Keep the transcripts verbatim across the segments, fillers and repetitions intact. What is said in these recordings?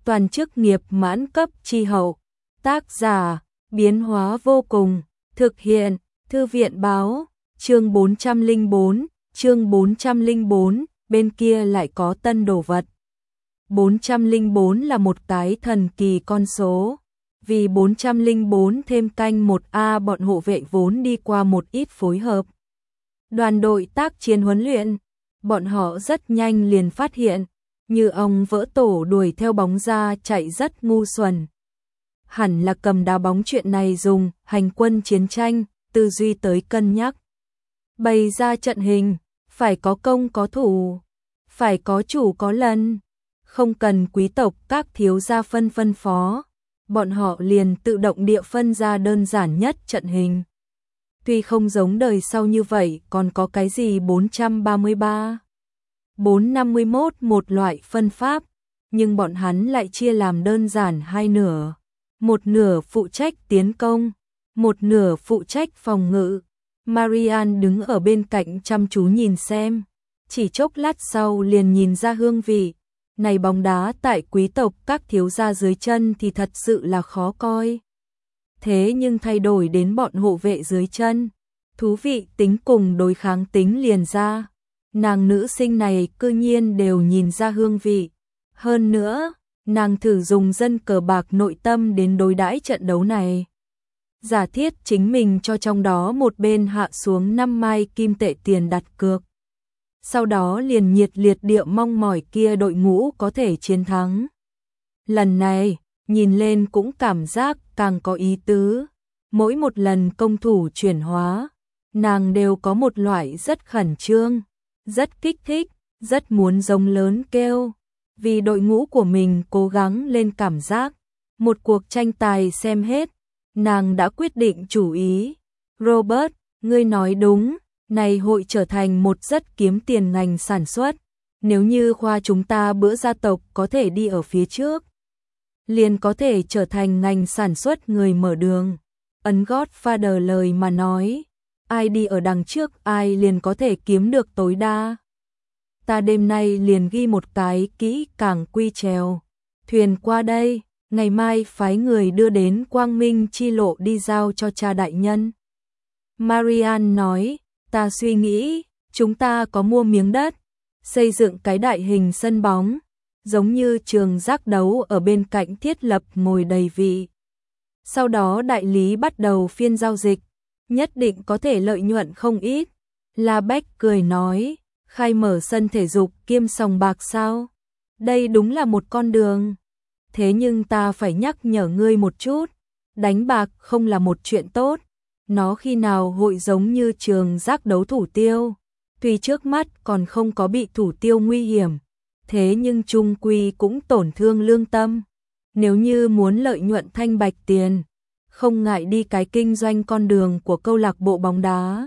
toàn chức nghiệp mãn cấp chi hậu. Tác giả, biến hóa vô cùng, thực hiện, thư viện báo, chương bốn trăm lẻ bốn, chương bốn trăm lẻ bốn, bên kia lại có tân đồ vật. bốn trăm lẻ bốn là một cái thần kỳ con số, vì bốn trăm lẻ bốn thêm canh một A bọn hộ vệ vốn đi qua một ít phối hợp. Đoàn đội tác chiến huấn luyện, bọn họ rất nhanh liền phát hiện, như ong vỡ tổ đuổi theo bóng ra chạy rất ngu xuẩn. Hẳn là cầm đá bóng chuyện này dùng hành quân chiến tranh, tư duy tới cân nhắc. Bày ra trận hình, phải có công có thủ, phải có chủ có lần, không cần quý tộc các thiếu gia phân phân phó, bọn họ liền tự động địa phân ra đơn giản nhất trận hình. Tuy không giống đời sau như vậy còn có cái gì bốn trăm ba mươi ba, bốn trăm năm mươi mốt một loại phân pháp, nhưng bọn hắn lại chia làm đơn giản hai nửa. Một nửa phụ trách tiến công, một nửa phụ trách phòng ngự. Marian đứng ở bên cạnh chăm chú nhìn xem, chỉ chốc lát sau liền nhìn ra hương vị. Này bóng đá tại quý tộc các thiếu gia dưới chân thì thật sự là khó coi. Thế nhưng thay đổi đến bọn hộ vệ dưới chân, thú vị tính cùng đối kháng tính liền ra. Nàng nữ sinh này cư nhiên đều nhìn ra hương vị. Hơn nữa, nàng thử dùng dân cờ bạc nội tâm đến đối đãi trận đấu này. Giả thiết chính mình cho trong đó một bên hạ xuống năm mai kim tệ tiền đặt cược. Sau đó liền nhiệt liệt địa mong mỏi kia đội ngũ có thể chiến thắng. Lần này, nhìn lên cũng cảm giác càng có ý tứ. Mỗi một lần công thủ chuyển hóa, nàng đều có một loại rất khẩn trương, rất kích thích, rất muốn giống lớn kêu. Vì đội ngũ của mình cố gắng lên cảm giác. Một cuộc tranh tài xem hết, nàng đã quyết định chủ ý. Robert, ngươi nói đúng, này hội trở thành một rất kiếm tiền ngành sản xuất. Nếu như khoa chúng ta bữa gia tộc có thể đi ở phía trước, liền có thể trở thành ngành sản xuất người mở đường. Ấn Godfather lời mà nói, ai đi ở đằng trước ai liền có thể kiếm được tối đa. Ta đêm nay liền ghi một cái kỹ càng quy trèo. Thuyền qua đây, ngày mai phái người đưa đến Quang Minh chi lộ đi giao cho cha đại nhân. Marian nói, ta suy nghĩ, chúng ta có mua miếng đất, xây dựng cái đại hình sân bóng, giống như trường giác đấu ở bên cạnh thiết lập ngồi đầy vị. Sau đó đại lý bắt đầu phiên giao dịch, nhất định có thể lợi nhuận không ít. La Bách cười nói, khai mở sân thể dục kiêm sòng bạc sao? Đây đúng là một con đường. Thế nhưng ta phải nhắc nhở ngươi một chút, đánh bạc không là một chuyện tốt. Nó khi nào hội giống như trường giác đấu thủ tiêu. Tuy trước mắt còn không có bị thủ tiêu nguy hiểm, thế nhưng chung quy cũng tổn thương lương tâm. Nếu như muốn lợi nhuận thanh bạch tiền, không ngại đi cái kinh doanh con đường của câu lạc bộ bóng đá.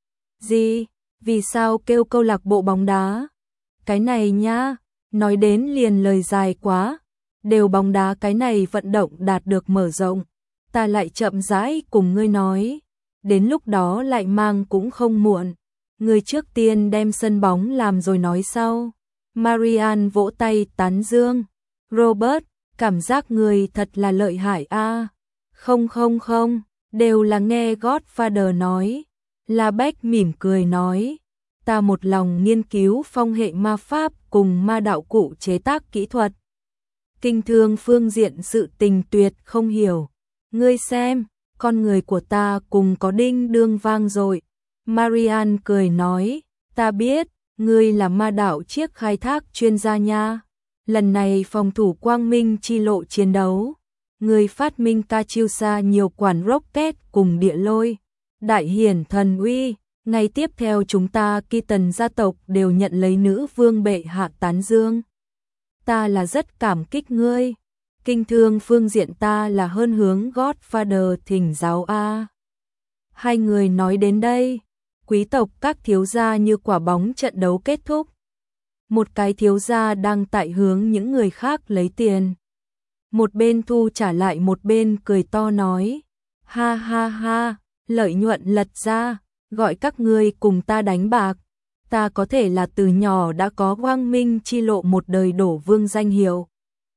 Gì? Vì sao kêu câu lạc bộ bóng đá? Cái này nhá, nói đến liền lời dài quá. Đều bóng đá cái này vận động đạt được mở rộng. Ta lại chậm rãi cùng ngươi nói. Đến lúc đó lại mang cũng không muộn. Ngươi trước tiên đem sân bóng làm rồi nói sau. Marian vỗ tay tán dương. Robert, cảm giác ngươi thật là lợi hại a. Không không không, đều là nghe Godfather nói. La Bách mỉm cười nói, ta một lòng nghiên cứu phong hệ ma pháp cùng ma đạo cụ chế tác kỹ thuật. Kinh thương phương diện sự tình tuyệt không hiểu. Ngươi xem, con người của ta cùng có đinh đương vang rồi. Marian cười nói, ta biết, ngươi là ma đạo chiếc khai thác chuyên gia nha. Lần này phòng thủ Quang Minh chi lộ chiến đấu, ngươi phát minh Katyusha nhiều quản rocket cùng địa lôi. Đại hiển thần uy, ngày tiếp theo chúng ta Keaton gia tộc đều nhận lấy nữ vương bệ hạ tán dương. Ta là rất cảm kích ngươi. Kinh thương phương diện ta là hơn hướng Godfather thỉnh giáo a. Hai người nói đến đây, quý tộc các thiếu gia như quả bóng trận đấu kết thúc. Một cái thiếu gia đang tại hướng những người khác lấy tiền. Một bên thu trả lại một bên cười to nói, ha ha ha. Lợi nhuận lật ra, gọi các ngươi cùng ta đánh bạc. Ta có thể là từ nhỏ đã có Quang Minh chi lộ một đời đổ vương danh hiệu.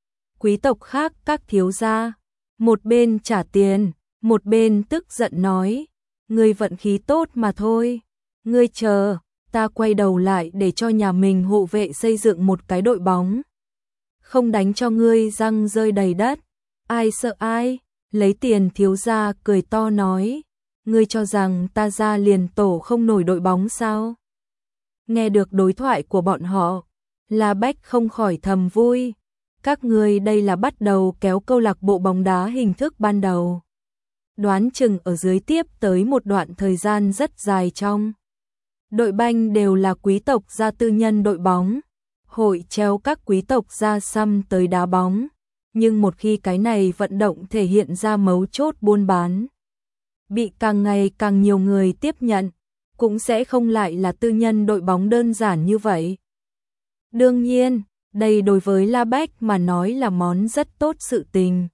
quý tộc khác các thiếu gia, một bên trả tiền, một bên tức giận nói, ngươi vận khí tốt mà thôi, ngươi chờ, ta quay đầu lại để cho nhà mình hộ vệ xây dựng một cái đội bóng. Không đánh cho ngươi răng rơi đầy đất, ai sợ ai, lấy tiền thiếu gia cười to nói, ngươi cho rằng ta ra liền tổ không nổi đội bóng sao? Nghe được đối thoại của bọn họ, La Bách không khỏi thầm vui, các ngươi đây là bắt đầu kéo câu lạc bộ bóng đá hình thức ban đầu. Đoán chừng ở dưới tiếp tới một đoạn thời gian rất dài trong. Đội banh đều là quý tộc gia tư nhân đội bóng, hội treo các quý tộc gia xăm tới đá bóng, nhưng một khi cái này vận động thể hiện ra mấu chốt buôn bán, bị càng ngày càng nhiều người tiếp nhận, cũng sẽ không lại là tư nhân đội bóng đơn giản như vậy. Đương nhiên, đây đối với La Bách mà nói là món rất tốt sự tình.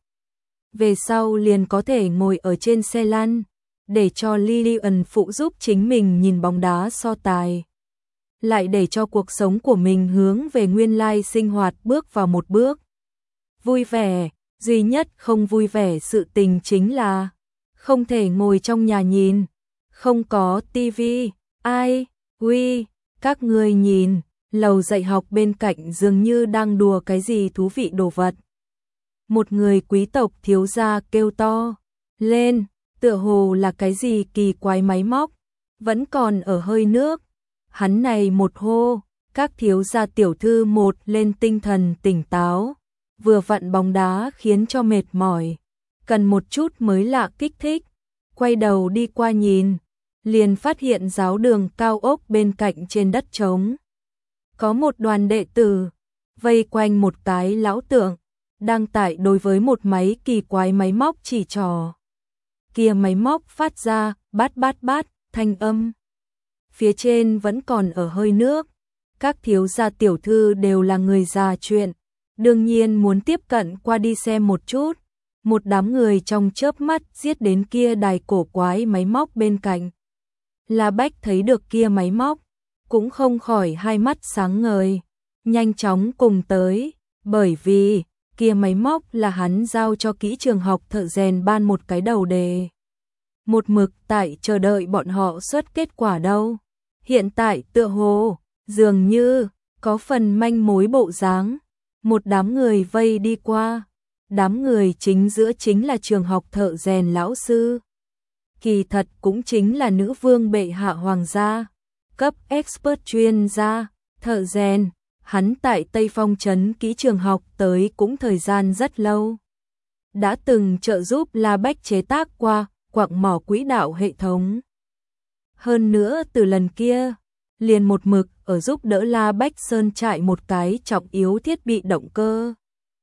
Về sau liền có thể ngồi ở trên xe lăn, để cho Lillian phụ giúp chính mình nhìn bóng đá so tài. Lại để cho cuộc sống của mình hướng về nguyên lai sinh hoạt bước vào một bước. Vui vẻ, duy nhất không vui vẻ sự tình chính là không thể ngồi trong nhà nhìn, không có tivi, ai, uy, các người nhìn, lầu dạy học bên cạnh dường như đang đùa cái gì thú vị đồ vật. Một người quý tộc thiếu gia kêu to lên, tựa hồ là cái gì kỳ quái máy móc, vẫn còn ở hơi nước. Hắn này một hô, các thiếu gia tiểu thư một lên tinh thần tỉnh táo, vừa vặn bóng đá khiến cho mệt mỏi, cần một chút mới lạ kích thích, quay đầu đi qua nhìn, liền phát hiện giáo đường cao ốc bên cạnh trên đất trống. Có một đoàn đệ tử, vây quanh một cái lão tượng, đang tại đối với một máy kỳ quái máy móc chỉ trò. Kia máy móc phát ra bát bát bát thanh âm. Phía trên vẫn còn ở hơi nước. Các thiếu gia tiểu thư đều là người già chuyện, đương nhiên muốn tiếp cận qua đi xem một chút. Một đám người trong chớp mắt giết đến kia đài cổ quái máy móc bên cạnh. La Bách thấy được kia máy móc, cũng không khỏi hai mắt sáng ngời, nhanh chóng cùng tới, bởi vì kia máy móc là hắn giao cho kỹ trường học thợ rèn ban một cái đầu đề. Một mực tại chờ đợi bọn họ xuất kết quả đâu. Hiện tại tựa hồ, dường như, có phần manh mối bộ dáng. Một đám người vây đi qua. Đám người chính giữa chính là trường học thợ rèn lão sư. Kỳ thật cũng chính là nữ vương bệ hạ hoàng gia. Cấp expert chuyên gia, thợ rèn. Hắn tại Tây Phong trấn kỹ trường học tới cũng thời gian rất lâu. Đã từng trợ giúp La Bách chế tác qua quặng mỏ quỹ đạo hệ thống. Hơn nữa từ lần kia, liền một mực ở giúp đỡ La Bách sơn trại một cái trọng yếu thiết bị động cơ.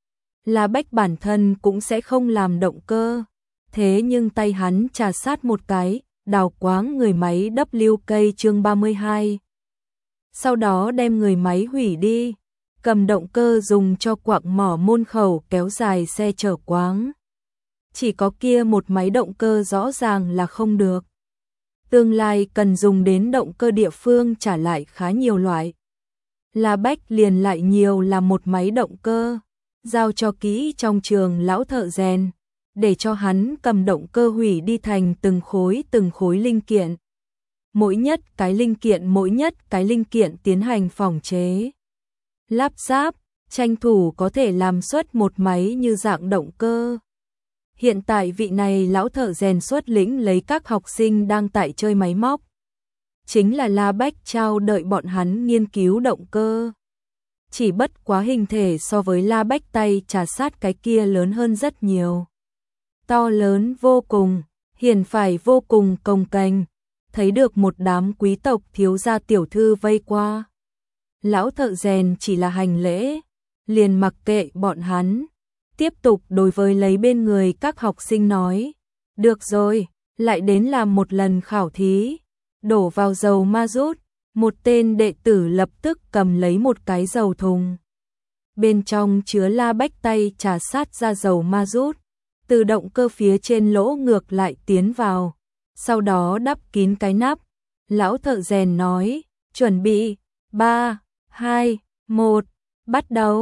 La Bách bản thân cũng sẽ không làm động cơ, thế nhưng tay hắn trà sát một cái, đào quáng người máy W K chương ba mươi hai. Sau đó đem người máy hủy đi, cầm động cơ dùng cho quặng mỏ môn khẩu kéo dài xe chở quáng. Chỉ có kia một máy động cơ rõ ràng là không được. Tương lai cần dùng đến động cơ địa phương trả lại khá nhiều loại. La Bách liền lại nhiều là một máy động cơ, giao cho kỹ trong trường lão thợ rèn, để cho hắn cầm động cơ hủy đi thành từng khối từng khối linh kiện. Mỗi nhất cái linh kiện mỗi nhất cái linh kiện tiến hành phòng chế. Lắp ráp, tranh thủ có thể làm xuất một máy như dạng động cơ. Hiện tại vị này lão thợ rèn xuất lĩnh lấy các học sinh đang tại chơi máy móc. Chính là La Bách trao đợi bọn hắn nghiên cứu động cơ. Chỉ bất quá hình thể so với La Bách tay trà sát cái kia lớn hơn rất nhiều. To lớn vô cùng, hiển phải vô cùng cồng kềnh. Thấy được một đám quý tộc thiếu gia tiểu thư vây qua. Lão thợ rèn chỉ là hành lễ, liền mặc kệ bọn hắn. Tiếp tục đối với lấy bên người các học sinh nói, được rồi, lại đến làm một lần khảo thí, đổ vào dầu ma rút, một tên đệ tử lập tức cầm lấy một cái dầu thùng. Bên trong chứa La Bách tay trà sát ra dầu ma rút, từ động cơ phía trên lỗ ngược lại tiến vào, sau đó đắp kín cái nắp. Lão thợ rèn nói, chuẩn bị, ba, hai, một, bắt đầu.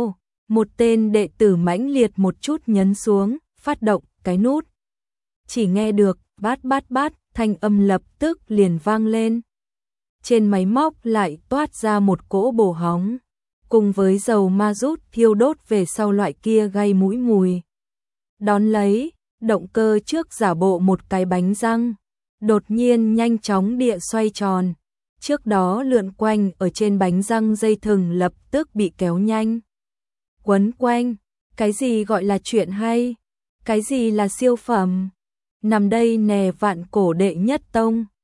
Một tên đệ tử mãnh liệt một chút nhấn xuống, phát động cái nút. Chỉ nghe được bát bát bát, thanh âm lập tức liền vang lên. Trên máy móc lại toát ra một cỗ bổ hóng, cùng với dầu ma rút thiêu đốt về sau loại kia gây mũi mùi. Đón lấy, động cơ trước giả bộ một cái bánh răng, đột nhiên nhanh chóng địa xoay tròn. Trước đó lượn quanh ở trên bánh răng dây thừng lập tức bị kéo nhanh. Quấn quanh, cái gì gọi là chuyện hay? Cái gì là siêu phẩm? Nằm đây nè vạn cổ đệ nhất tông.